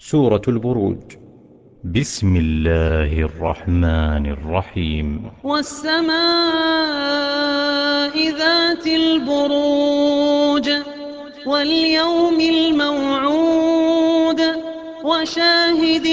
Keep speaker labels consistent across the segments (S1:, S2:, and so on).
S1: سورة البروج. بسم الله الرحمن الرحيم.
S2: والسماء ذات البروج واليوم الموعود وشاهد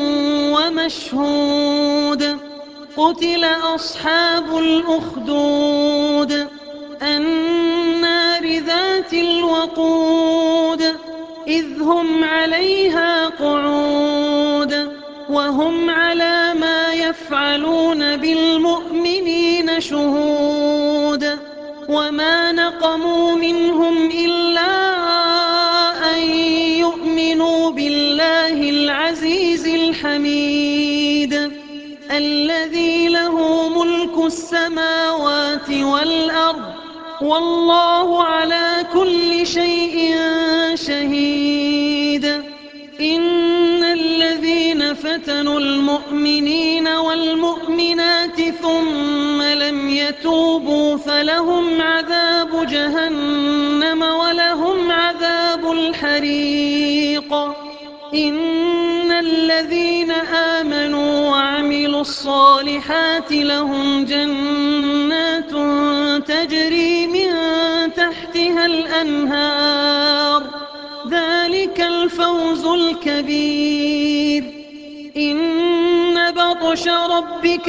S2: ومشهود. قتل أصحاب الأخدود النار ذات الوقود إذ هم عليها قعود وهم على ما يفعلون بالمؤمنين شهود. وما نقموا منهم إلا أن يؤمنوا بالله العزيز الحميد الذي له ملك السماوات والأرض والله على كل شيء شهيد. إن الذين فتنوا المؤمنين والمؤمنات ثم لم يتوبوا فلهم عذاب جهنم ولهم عذاب الحريق. إن الذين آمنوا وعملوا الصالحات لهم جنات تجري من تحتها الأنهار ذلك الفوز الكبير. إن بطش ربك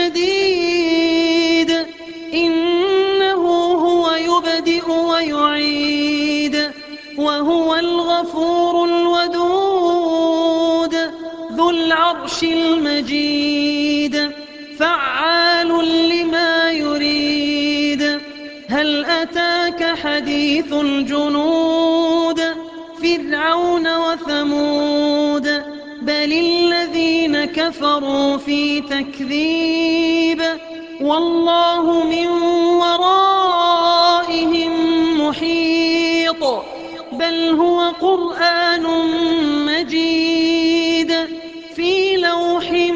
S2: لشديد إنه هو يبدئ ويعيد وهو الغفور الودود ذو العرش المجيد فعال لما يريد. هل أتاك حديث الجنود فرعون وثمود بل الذين كفروا في تكذيب والله من ورائهم محيط. بل هو قرآن مجيد في لوح